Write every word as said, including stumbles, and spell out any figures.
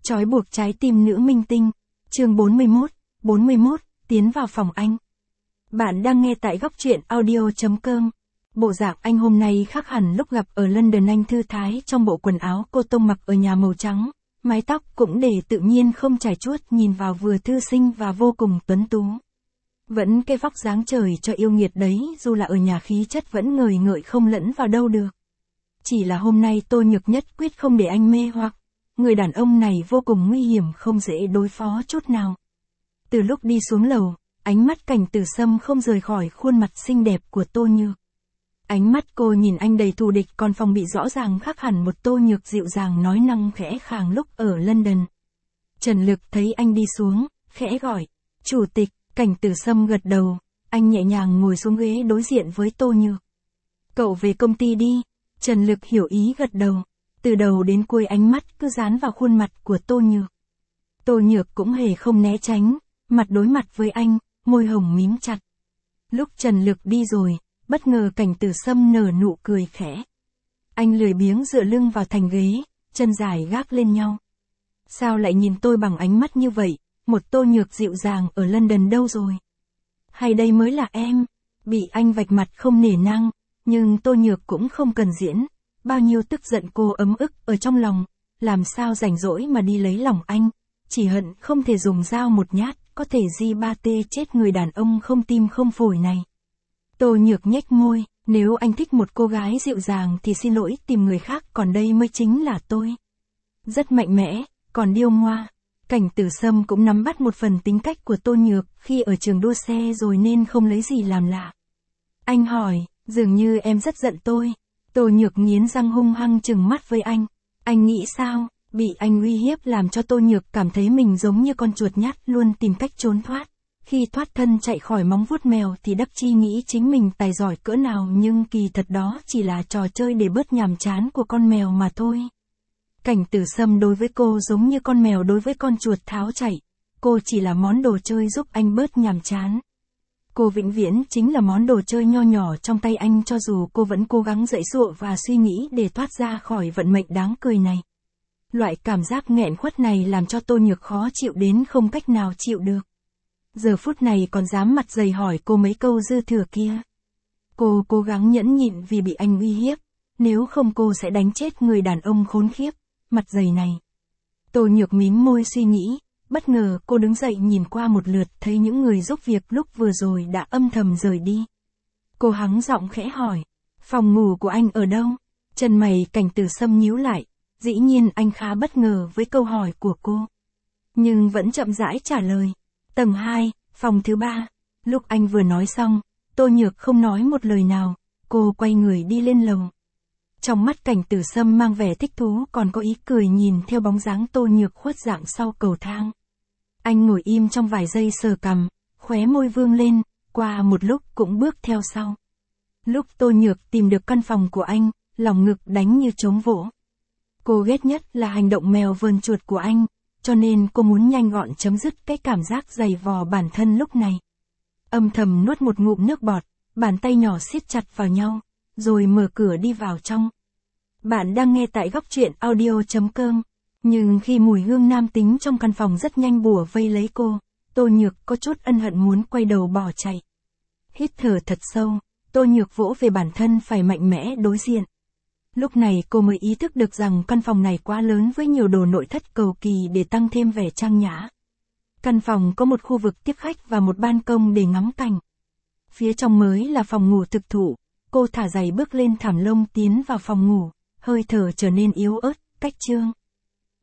Trói buộc trái tim nữ minh tinh. Chương bốn mươi mốt, bốn mươi mốt, tiến vào phòng anh. Bạn đang nghe tại góc truyện audio chấm com. Bộ dạng anh hôm nay khác hẳn lúc gặp ở London. Anh thư thái trong bộ quần áo cô tông mặc ở nhà màu trắng, mái tóc cũng để tự nhiên không chải chuốt, nhìn vào vừa thư sinh và vô cùng tuấn tú. Vẫn cái vóc dáng trời cho yêu nghiệt đấy, dù là ở nhà khí chất vẫn ngời ngợi không lẫn vào đâu được. Chỉ là hôm nay Tô Nhược nhất quyết không để anh mê hoặc. Người đàn ông này vô cùng nguy hiểm, không dễ đối phó chút nào. Từ lúc đi xuống lầu, ánh mắt Cảnh Tử Sâm không rời khỏi khuôn mặt xinh đẹp của Tô Nhược. Ánh mắt cô nhìn anh đầy thù địch, còn phòng bị rõ ràng khác hẳn một Tô Nhược dịu dàng nói năng khẽ khàng lúc ở London. Trần Lực thấy anh đi xuống, khẽ gọi, "Chủ tịch." Cảnh Tử Sâm gật đầu, anh nhẹ nhàng ngồi xuống ghế đối diện với Tô Nhược. "Cậu về công ty đi." Trần Lực hiểu ý gật đầu. Từ đầu đến cuối ánh mắt cứ dán vào khuôn mặt của Tô Nhược. Tô Nhược cũng hề không né tránh, mặt đối mặt với anh, môi hồng mím chặt. Lúc Trần Lực đi rồi, bất ngờ Cảnh Tử Sâm nở nụ cười khẽ. Anh lười biếng dựa lưng vào thành ghế, chân dài gác lên nhau. Sao lại nhìn tôi bằng ánh mắt như vậy, một Tô Nhược dịu dàng ở London đâu rồi? Hay đây mới là em? Bị anh vạch mặt không nể nang, nhưng Tô Nhược cũng không cần diễn. Bao nhiêu tức giận cô ấm ức ở trong lòng, làm sao rảnh rỗi mà đi lấy lòng anh, chỉ hận không thể dùng dao một nhát, có thể di ba tê chết người đàn ông không tim không phổi này. Tô Nhược nhếch môi, nếu anh thích một cô gái dịu dàng thì xin lỗi tìm người khác, còn đây mới chính là tôi. Rất mạnh mẽ, còn điêu ngoa. Cảnh Tử Sâm cũng nắm bắt một phần tính cách của Tô Nhược khi ở trường đua xe rồi nên không lấy gì làm lạ. Anh hỏi, dường như em rất giận tôi. Tô Nhược nghiến răng hung hăng trừng mắt với anh. Anh nghĩ sao? Bị anh uy hiếp làm cho Tô Nhược cảm thấy mình giống như con chuột nhắt luôn tìm cách trốn thoát. Khi thoát thân chạy khỏi móng vuốt mèo thì đắc chi nghĩ chính mình tài giỏi cỡ nào, nhưng kỳ thật đó chỉ là trò chơi để bớt nhàm chán của con mèo mà thôi. Cảnh Tử Sâm đối với cô giống như con mèo đối với con chuột tháo chạy. Cô chỉ là món đồ chơi giúp anh bớt nhàm chán. Cô vĩnh viễn chính là món đồ chơi nho nhỏ trong tay anh, cho dù cô vẫn cố gắng giãy giụa và suy nghĩ để thoát ra khỏi vận mệnh đáng cười này. Loại cảm giác nghẹn khuất này làm cho Tô Nhược khó chịu đến không cách nào chịu được. Giờ phút này còn dám mặt dày hỏi cô mấy câu dư thừa kia. Cô cố gắng nhẫn nhịn vì bị anh uy hiếp, nếu không cô sẽ đánh chết người đàn ông khốn khiếp, mặt dày này. Tô Nhược mím môi suy nghĩ. Bất ngờ cô đứng dậy nhìn qua một lượt, thấy những người giúp việc lúc vừa rồi đã âm thầm rời đi. Cô hắng giọng khẽ hỏi, phòng ngủ của anh ở đâu? Chân mày Cảnh Tử Sâm nhíu lại, dĩ nhiên anh khá bất ngờ với câu hỏi của cô. Nhưng vẫn chậm rãi trả lời, tầng hai, phòng thứ ba. Lúc anh vừa nói xong, Tô Nhược không nói một lời nào, cô quay người đi lên lầu. Trong mắt Cảnh Tử Sâm mang vẻ thích thú, còn có ý cười nhìn theo bóng dáng Tô Nhược khuất dạng sau cầu thang. Anh ngồi im trong vài giây sờ cằm, khóe môi vương lên, qua một lúc cũng bước theo sau. Lúc Tô Nhược tìm được căn phòng của anh, lòng ngực đánh như trống vỗ. Cô ghét nhất là hành động mèo vờn chuột của anh, cho nên cô muốn nhanh gọn chấm dứt cái cảm giác dày vò bản thân lúc này. Âm thầm nuốt một ngụm nước bọt, bàn tay nhỏ siết chặt vào nhau, rồi mở cửa đi vào trong. Bạn đang nghe tại góc truyện audio chấm com. Nhưng khi mùi hương nam tính trong căn phòng rất nhanh bủa vây lấy cô, Tô Nhược có chút ân hận muốn quay đầu bỏ chạy. Hít thở thật sâu, Tô Nhược vỗ về bản thân phải mạnh mẽ đối diện. Lúc này cô mới ý thức được rằng căn phòng này quá lớn với nhiều đồ nội thất cầu kỳ để tăng thêm vẻ trang nhã. Căn phòng có một khu vực tiếp khách và một ban công để ngắm cảnh. Phía trong mới là phòng ngủ thực thụ. Cô thả giày bước lên thảm lông tiến vào phòng ngủ, hơi thở trở nên yếu ớt, cách chương.